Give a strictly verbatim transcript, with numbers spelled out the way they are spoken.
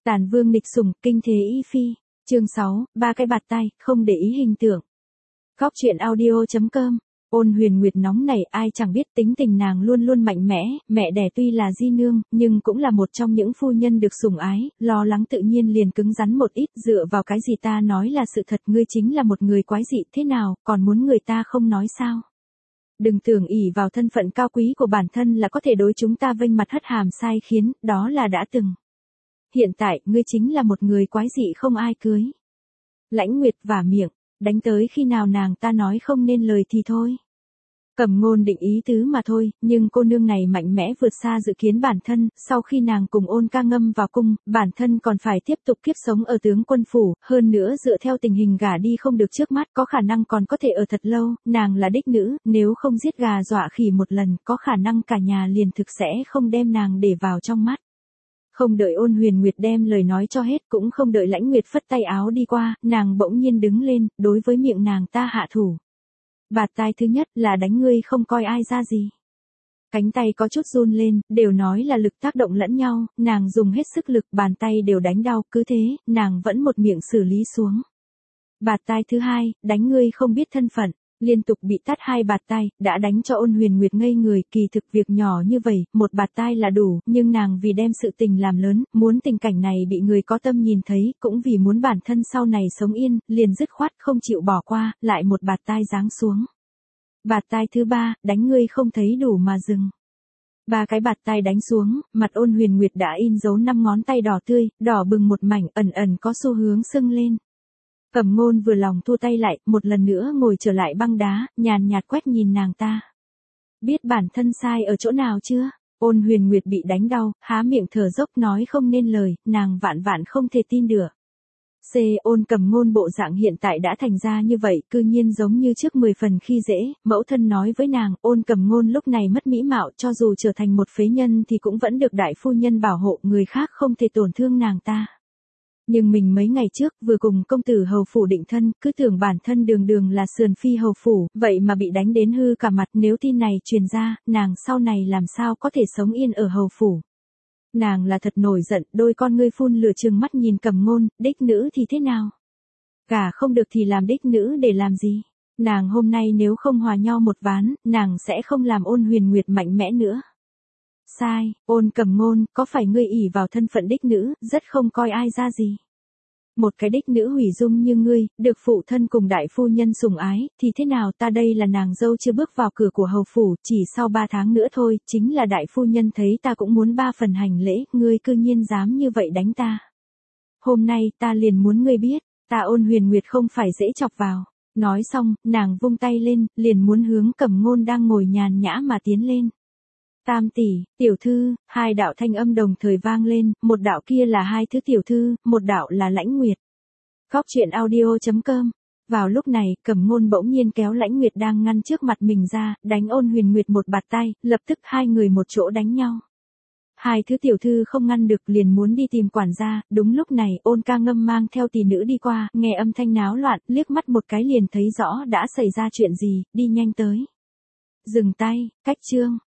Tàn vương nghịch sủng, kinh thế y phi. Chương sáu, ba cái bạt tay, không để ý hình tượng. Góc truyện audio chấm com. Ôn Huyền Nguyệt nóng nảy, ai chẳng biết tính tình nàng luôn luôn mạnh mẽ, mẹ đẻ tuy là di nương, nhưng cũng là một trong những phu nhân được sủng ái, lo lắng tự nhiên liền cứng rắn một ít, dựa vào cái gì ta nói là sự thật, ngươi chính là một người quái dị thế nào, còn muốn người ta không nói sao? Đừng tưởng ỷ vào thân phận cao quý của bản thân là có thể đối chúng ta vênh mặt hất hàm sai khiến, đó là đã từng. Hiện tại, ngươi chính là một người quái dị không ai cưới. Lãnh Nguyệt vả miệng, đánh tới khi nào nàng ta nói không nên lời thì thôi. Cẩm Ngôn định ý tứ mà thôi, nhưng cô nương này mạnh mẽ vượt xa dự kiến bản thân, sau khi nàng cùng Ôn Ca ngâm vào cung, bản thân còn phải tiếp tục kiếp sống ở tướng quân phủ, hơn nữa dựa theo tình hình gả đi không được trước mắt, có khả năng còn có thể ở thật lâu, nàng là đích nữ, nếu không giết gà dọa khỉ một lần, có khả năng cả nhà liền thực sẽ không đem nàng để vào trong mắt. Không đợi Ôn Huyền Nguyệt đem lời nói cho hết, cũng không đợi Lãnh Nguyệt phất tay áo đi qua, nàng bỗng nhiên đứng lên, đối với miệng nàng ta hạ thủ. Bạt tai thứ nhất là đánh ngươi không coi ai ra gì. Cánh tay có chút run lên, đều nói là lực tác động lẫn nhau, nàng dùng hết sức lực, bàn tay đều đánh đau, cứ thế, nàng vẫn một miệng xử lý xuống. Bạt tai thứ hai, đánh ngươi không biết thân phận. Liên tục bị tát hai bạt tai, đã đánh cho Ôn Huyền Nguyệt ngây người, kỳ thực việc nhỏ như vậy, một bạt tai là đủ, nhưng nàng vì đem sự tình làm lớn, muốn tình cảnh này bị người có tâm nhìn thấy, cũng vì muốn bản thân sau này sống yên, liền dứt khoát không chịu bỏ qua, lại một bạt tai giáng xuống. Bạt tai thứ ba, đánh ngươi không thấy đủ mà dừng. Ba cái bạt tai đánh xuống, mặt Ôn Huyền Nguyệt đã in dấu năm ngón tay đỏ tươi, đỏ bừng một mảnh, ẩn ẩn có xu hướng sưng lên. Cẩm Ngôn vừa lòng thua tay lại, một lần nữa ngồi trở lại băng đá, nhàn nhạt quét nhìn nàng ta. Biết bản thân sai ở chỗ nào chưa? Ôn Huyền Nguyệt bị đánh đau, há miệng thở dốc nói không nên lời, nàng vạn vạn không thể tin được. C. Ôn Cẩm Ngôn bộ dạng hiện tại đã thành ra như vậy, cư nhiên giống như trước mười phần khi dễ, mẫu thân nói với nàng, Ôn Cẩm Ngôn lúc này mất mỹ mạo, cho dù trở thành một phế nhân thì cũng vẫn được đại phu nhân bảo hộ, người khác không thể tổn thương nàng ta. Nhưng mình mấy ngày trước vừa cùng công tử hầu phủ định thân, cứ tưởng bản thân đường đường là sườn phi hầu phủ, vậy mà bị đánh đến hư cả mặt, nếu tin này truyền ra, nàng sau này làm sao có thể sống yên ở hầu phủ. Nàng là thật nổi giận, đôi con ngươi phun lửa trừng mắt nhìn Cẩm Ngôn, đích nữ thì thế nào? Cả không được thì làm đích nữ để làm gì? Nàng hôm nay nếu không hòa nhau một ván, nàng sẽ không làm Ôn Huyền Nguyệt mạnh mẽ nữa. Sai, Ôn Cẩm Ngôn, có phải ngươi ỷ vào thân phận đích nữ, rất không coi ai ra gì. Một cái đích nữ hủy dung như ngươi, được phụ thân cùng đại phu nhân sủng ái, thì thế nào, ta đây là nàng dâu chưa bước vào cửa của hầu phủ, chỉ sau ba tháng nữa thôi, chính là đại phu nhân thấy ta cũng muốn ba phần hành lễ, ngươi cư nhiên dám như vậy đánh ta. Hôm nay ta liền muốn ngươi biết, ta Ôn Huyền Nguyệt không phải dễ chọc vào. Nói xong, nàng vung tay lên, liền muốn hướng Cẩm Ngôn đang ngồi nhàn nhã mà tiến lên. Tam tỷ, tiểu thư, hai đạo thanh âm đồng thời vang lên, một đạo kia là hai thứ tiểu thư, một đạo là Lãnh Nguyệt. Góc truyện audio chấm com. Vào lúc này, Cẩm Ngôn bỗng nhiên kéo Lãnh Nguyệt đang ngăn trước mặt mình ra, đánh Ôn Huyền Nguyệt một bạt tay, lập tức hai người một chỗ đánh nhau. Hai thứ tiểu thư không ngăn được liền muốn đi tìm quản gia, đúng lúc này Ôn Ca ngâm mang theo tỷ nữ đi qua, nghe âm thanh náo loạn, liếc mắt một cái liền thấy rõ đã xảy ra chuyện gì, đi nhanh tới. Dừng tay, cách chương.